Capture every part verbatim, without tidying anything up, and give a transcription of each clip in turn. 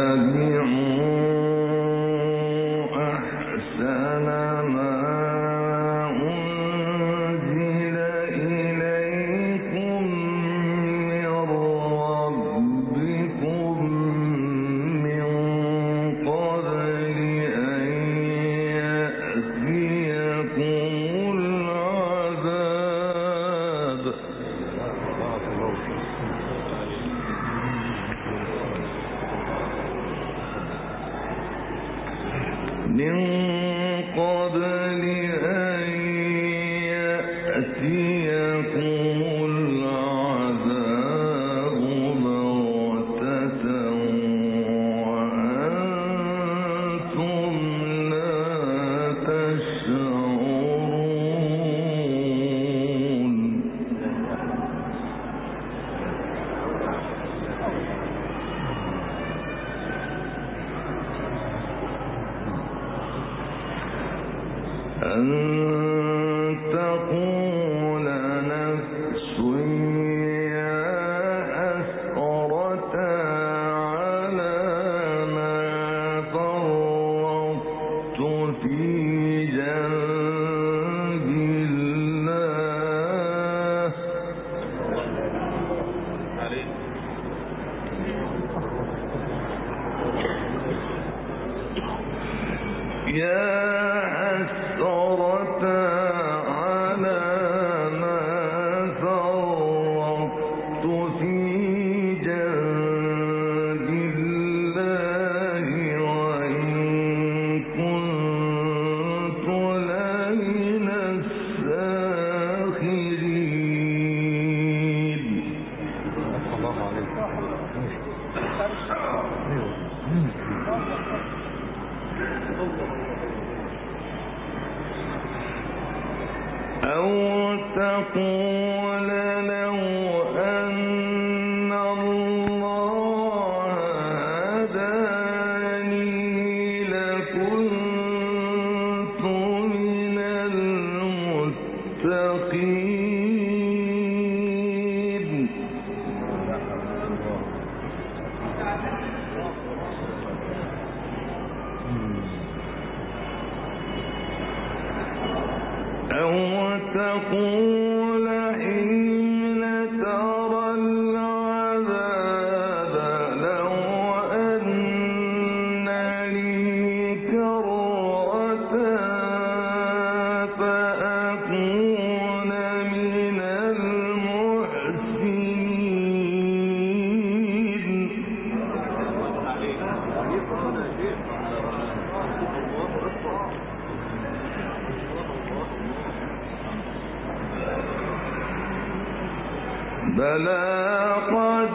بلى قد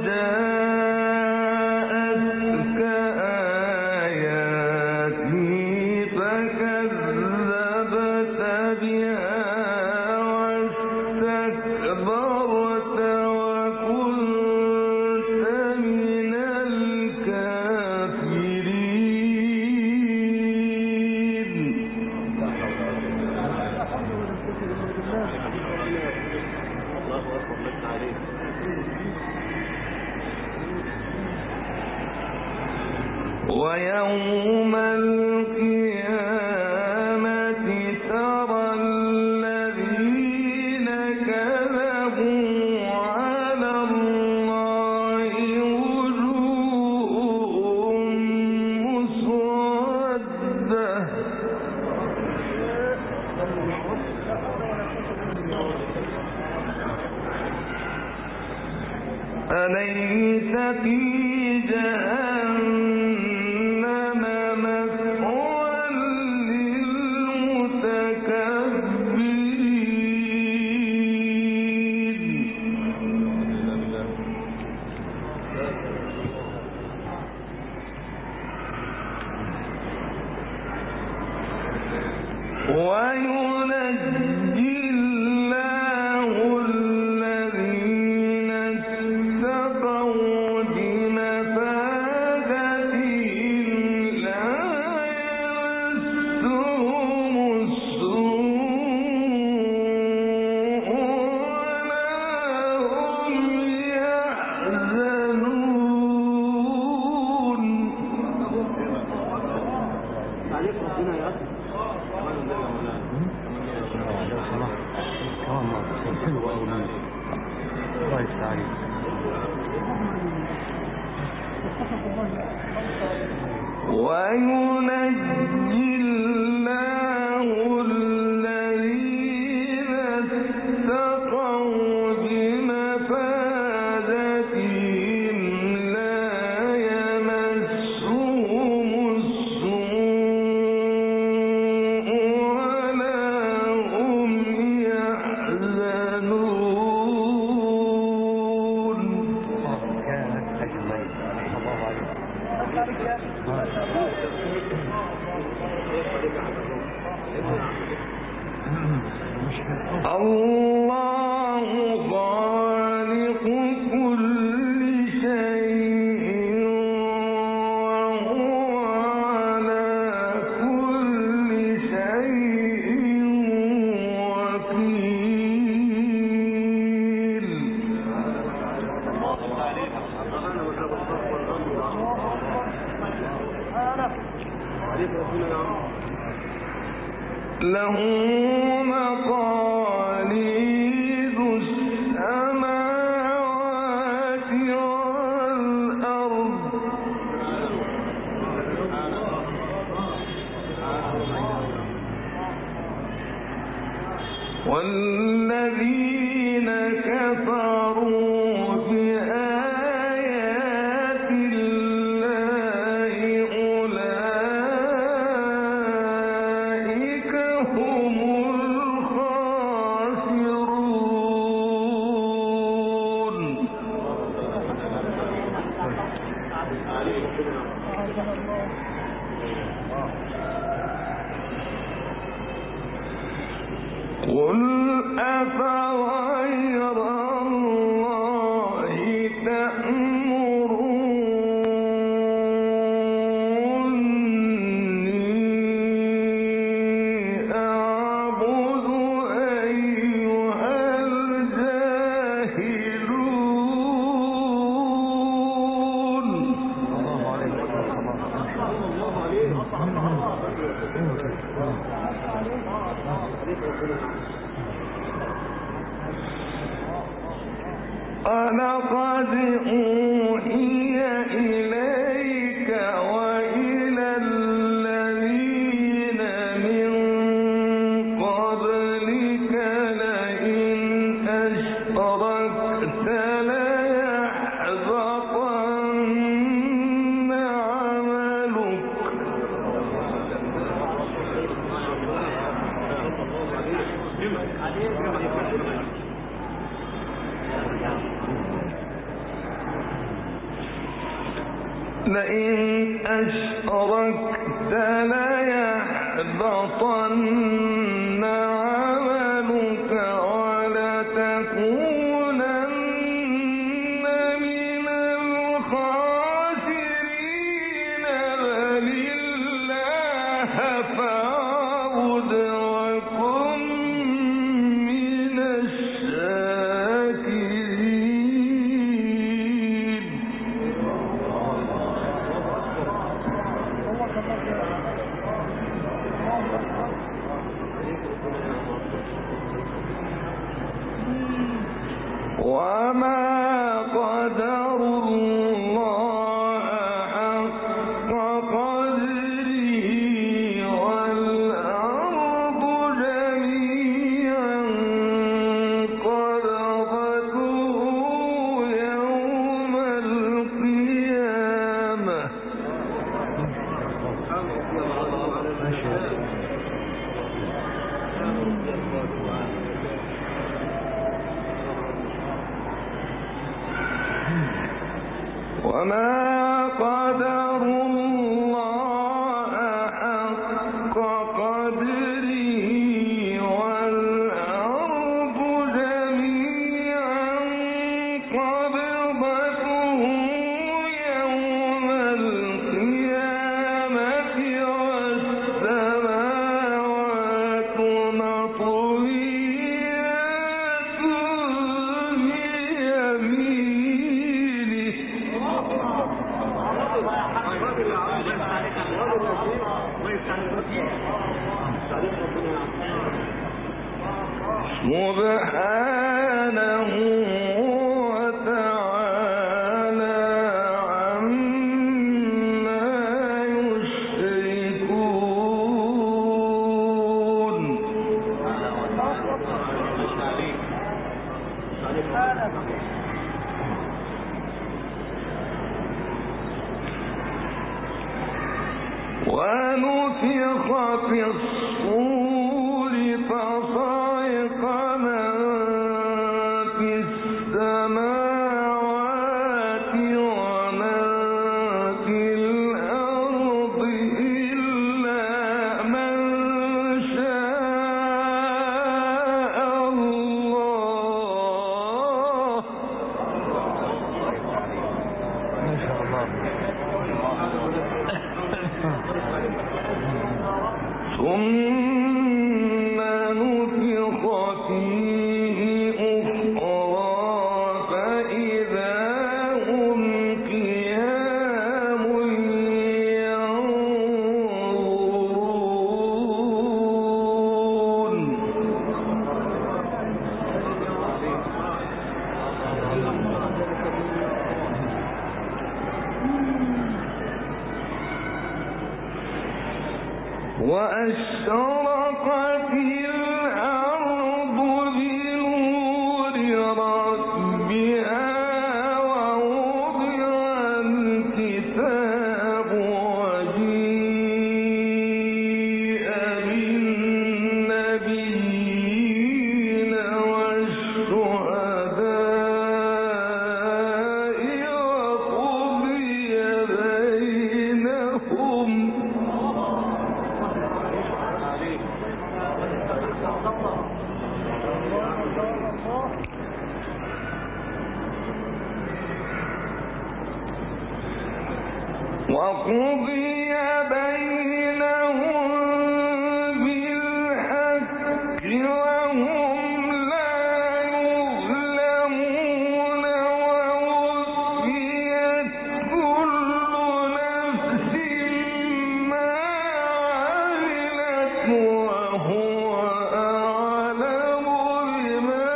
جاءتك آياتي فكذبت بها واستكبرت وكنت من الكافرين. ويوم القيامة ترى الذين كذبوا على الله وجوههم مسودة أليس في جهنم مثوى للمتكبرين. وينجي الله الذين اتقوا بما حلوة أوي الله يفتح عليك. وينجي الله الذين اتقوا بمفازتهم لا يمسهم السوء ولا هم يحزنون. الله خالق كل شيء وهو على كل شيء وكيل. له مقاليد السماوات والأرض والذين كفروا بآيات الله أولئك هم الخاسرون. قل أفغير الله تأمروني أعبد أيها الجاهلون. ولقد أوحي إليك وإلى الذين من قبلك لئن أشركت ليحبطن عملك. لئن أشركت ليحبطن عملك ولتكونن من الخاسرين. بل الله فاعبد وكن من الشاكرين. وما قدروا الله حق قدره والأرض جميعا قبضته يوم القيامة. وما قدروا الله حق قدره والأرض جميعا قبضته يوم القيامة والسماوات مطويات بيمينه. ونفخ في الصور فصعق من في السماوات ومن في الأرض إلا من شاء الله. ما شاء الله. ثم نفخ فيه أخرى فإذا هم قيام ينظرون. وأشرقت الأرض بنور ربها ووضع الكتاب وجيء بالنبيين والشهداء وقضي بينهم وقضي بينهم بالحق وهم لا يظلمون ووفيت كل نفس ما عملت وهو أعلم بما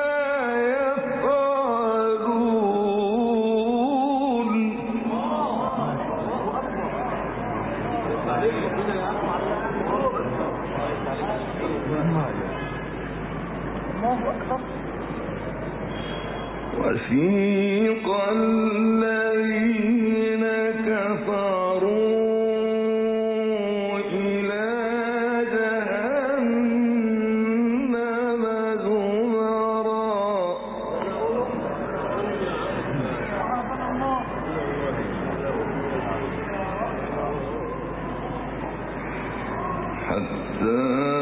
يفعلون. وسيق الذين كفروا إلى جهنم زمرا حتى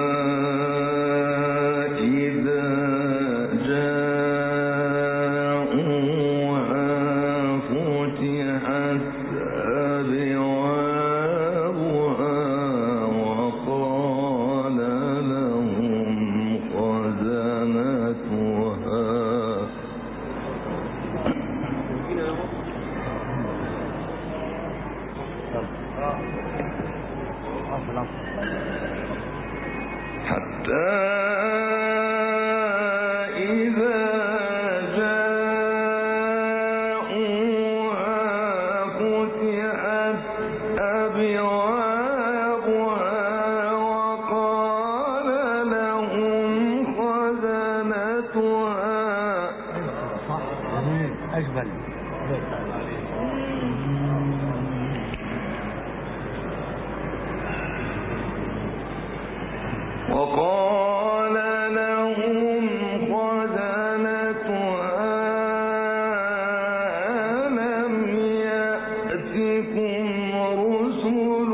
إذا جاءوها فتحت أبوابها وقال لهم خزنتها حتى إذا جاءوها فتحت أبوابها وقال لهم خزنتها أجمل. وقال لهم خزنتها ألم يأتكم رسل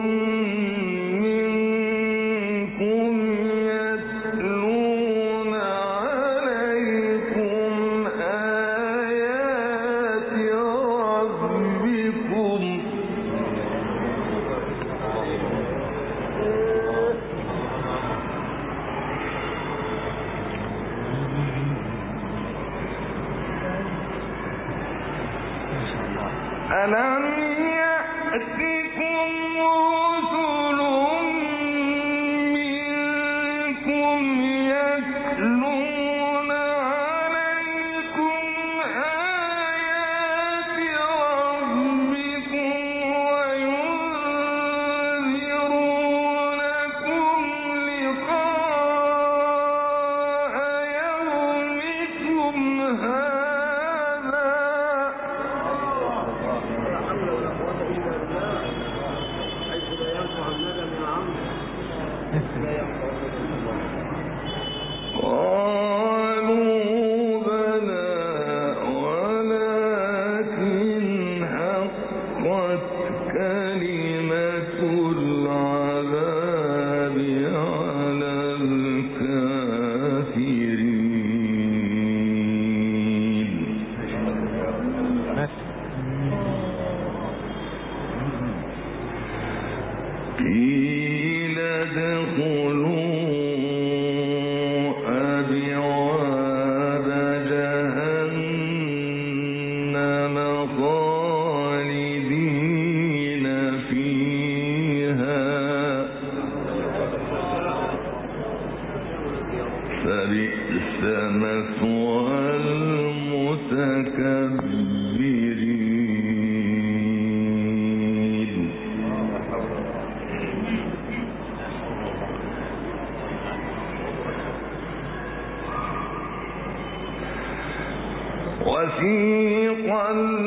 منكم يتلون عليكم آيات ربكم ألم يأتكم رسل منكم يتلون عليكم آيات ربكم وينذرونكم لقاء يومكم وسيق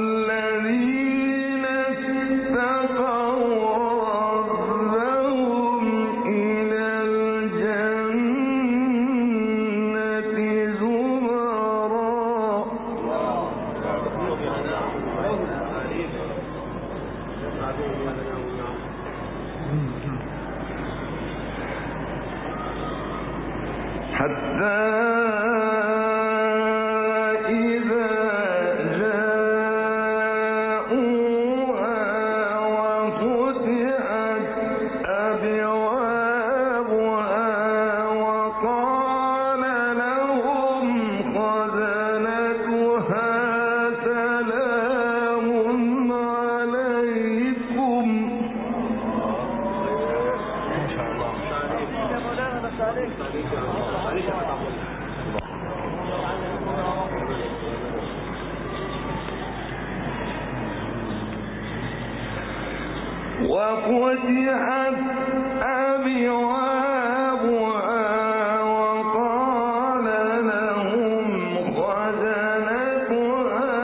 الذين اتقوا ربهم إلى الجنة زمرا حتى وفتحت أبوابها وقال لهم خزنتها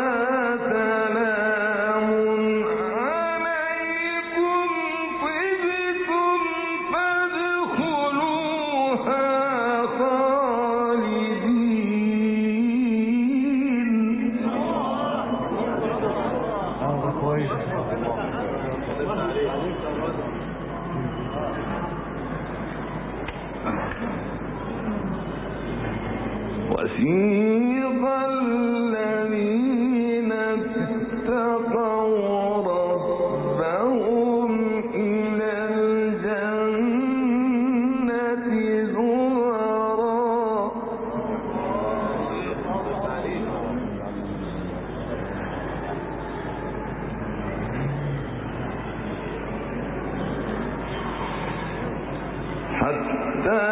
سلام عليكم طبتم فادخلوها خالدين. هذا كويس. وسيق الذين اتقوا ربهم إلى الجنة زمرا حتى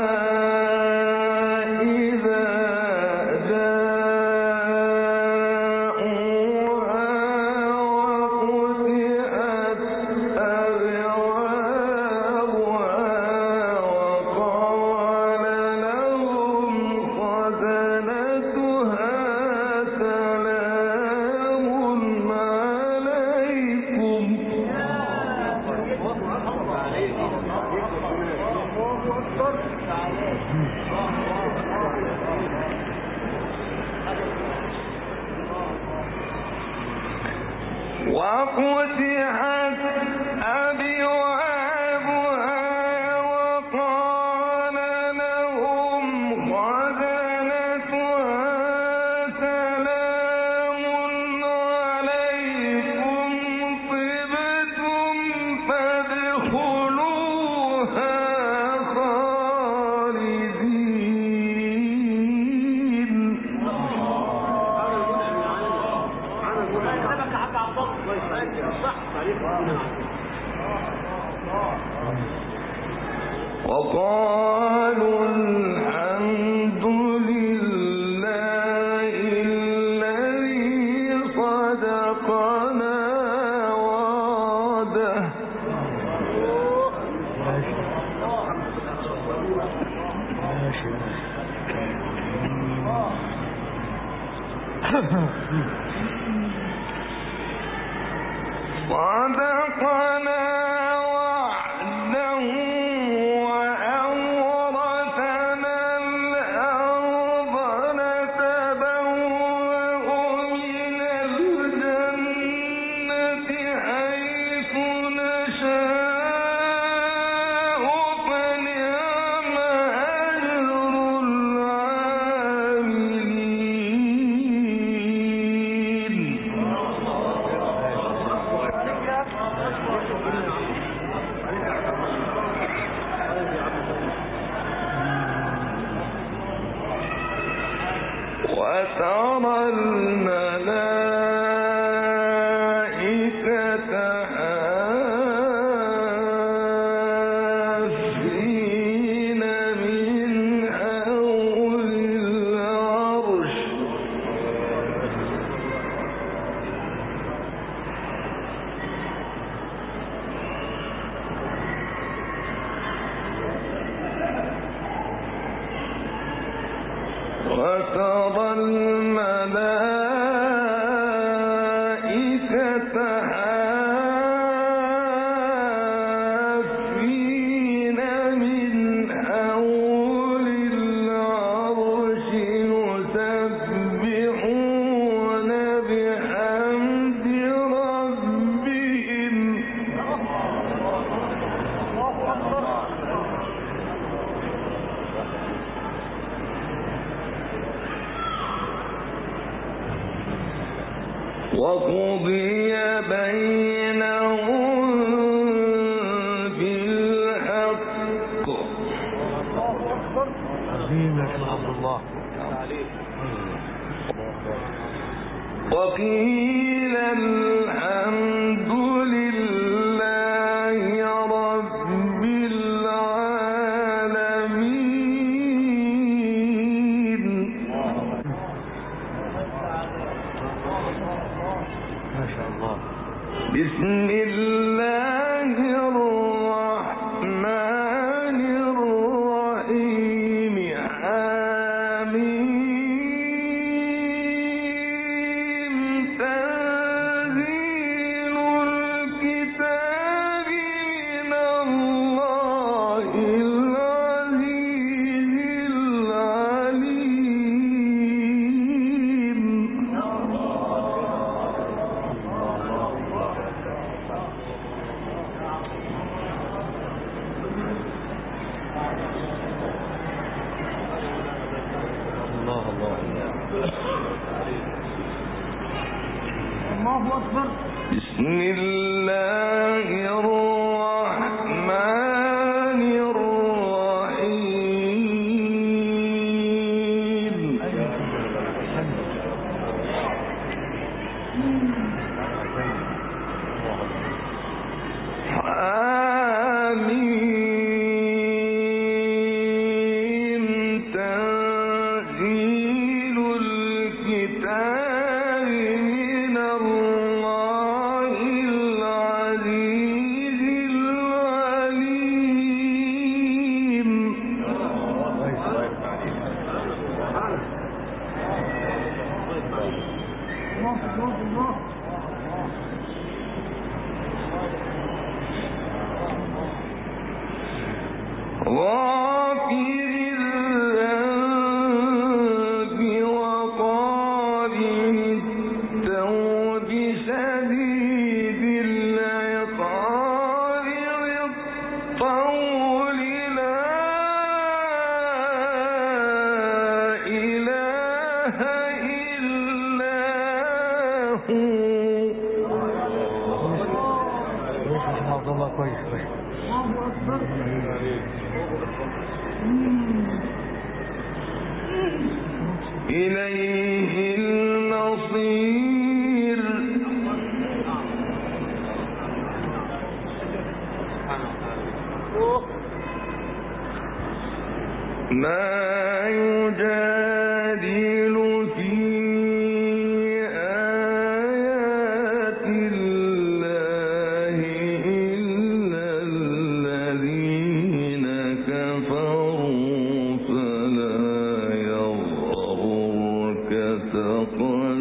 وفتحت أبوابها وقال لهم خزنتها سلام عليكم طبتم فادخلوها خالدين. وقالوا الحمد لله الذي صدقنا وعده صدقنا وعده وأورثنا الأرض نتبوأ من الجنة حيث نشاء فنعم أجر وترى الملائكة حافين من حول العرش وترى الملائكة حافين من حول العرش يسبحون بحمد ربهم وقضي بينهم بالحق عظيم يا شيخ عبد الله. وقيل الحمد لله رب العالمين. ما شاء الله. بسم الله الرحمن الرحيم. حميم. تنزيل الكتاب من الله العزيز العليم. الله الله الله أكبر. بسم الله الرحمن الرحيم. حميم. تنزيل الكتاب من الله العزيز العليم. الله الله الله. غافر الذنب وقابل التوب شديد العقاب ذي الطول لا إله إلا هو. كويس يا شيخ عبد الله. كويس كويس. الله أكبر. إليه المصير. ما يجادل في آيات الله إلا الذين كفروا فلا يغرك تقلبهم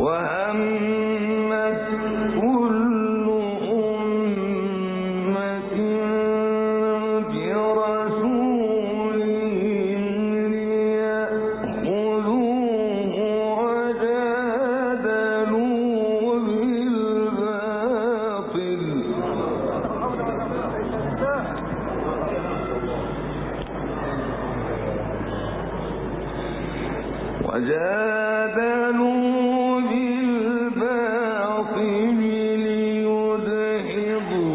وهمت كل أمة برسولهم ليأخذوه وجادلوا بالباطل وجادلوا بالباطل ليدحضوا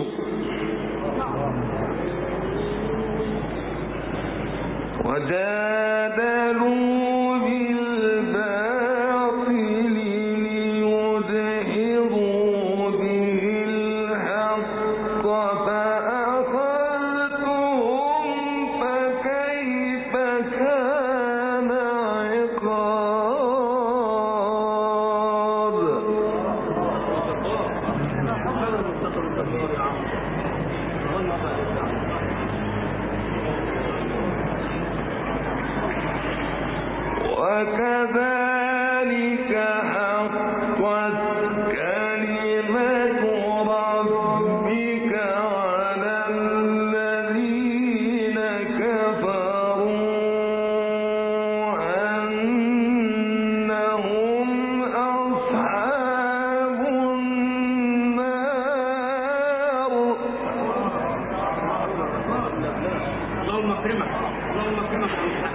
وجادلوا بالباطل ليدحضوا به الحق فأخذتهم فكيف كان عقاب وكذلك حقت كلمة ربك على الذين كفروا أنهم أصحاب النار اللهم اكرمك اللهم اكرمك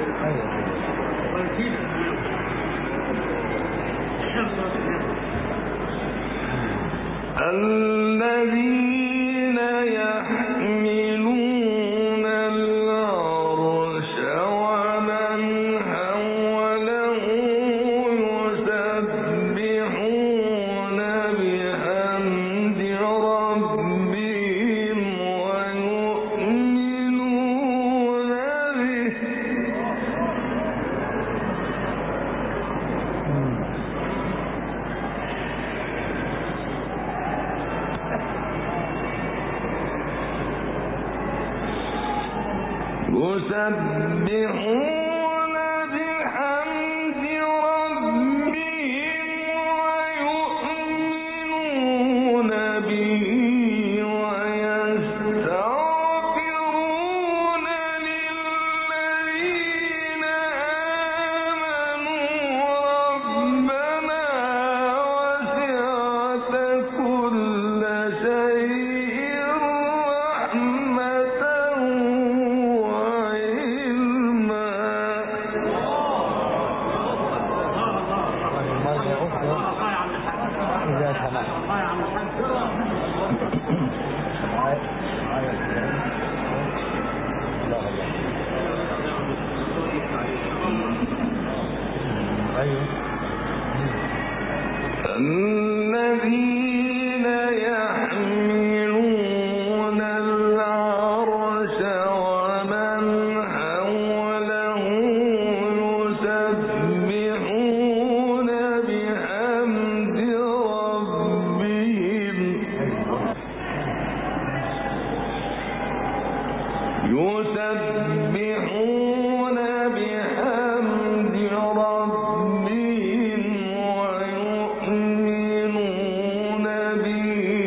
ويزيدك الذين يحملون العرش ومن حوله يسبحون بحمد ربهم ويؤمنون به يسبحون بحمد ربهم ويؤمنون به ويستغفرون للذين آمنوا ربنا وسعت كل شيء رحمة إذا سمحت أيوه الذين يحملون العرش ومن حوله يسبحون بحمد ربهم يسبحون بحمد ربهم ويؤمنون به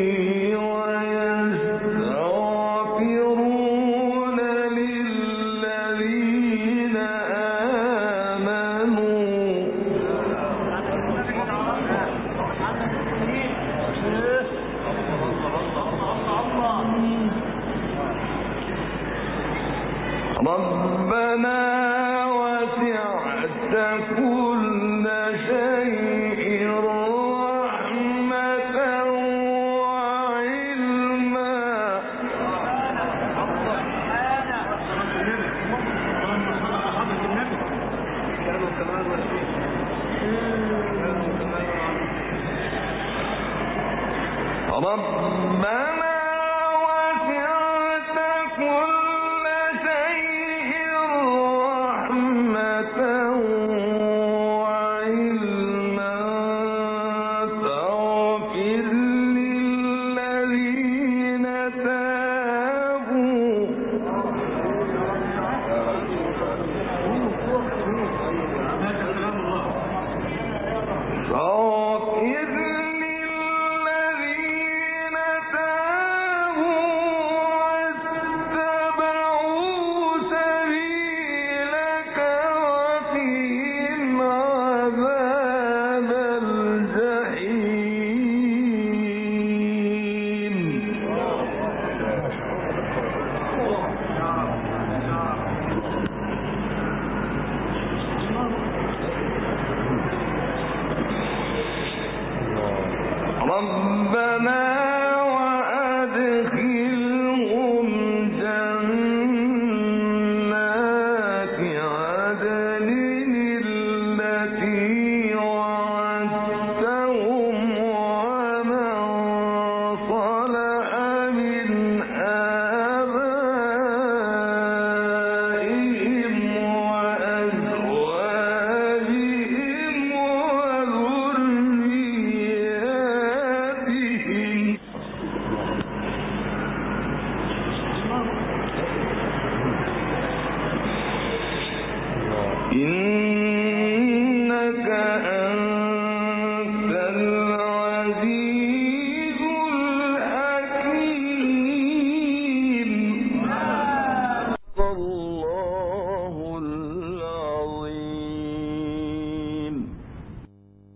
ويستغفرون للذين آمنوا ربنا وسعت كل شيء رحمة وعلما ربنا وسعت كل شيء رحمة وعلما فاغفر للذين تابوا فاغفر ربنا وأدخلهم جنات عدن التي وعدتهم ومن صلح من آبائهم وأزواجهم وذرياتهم إن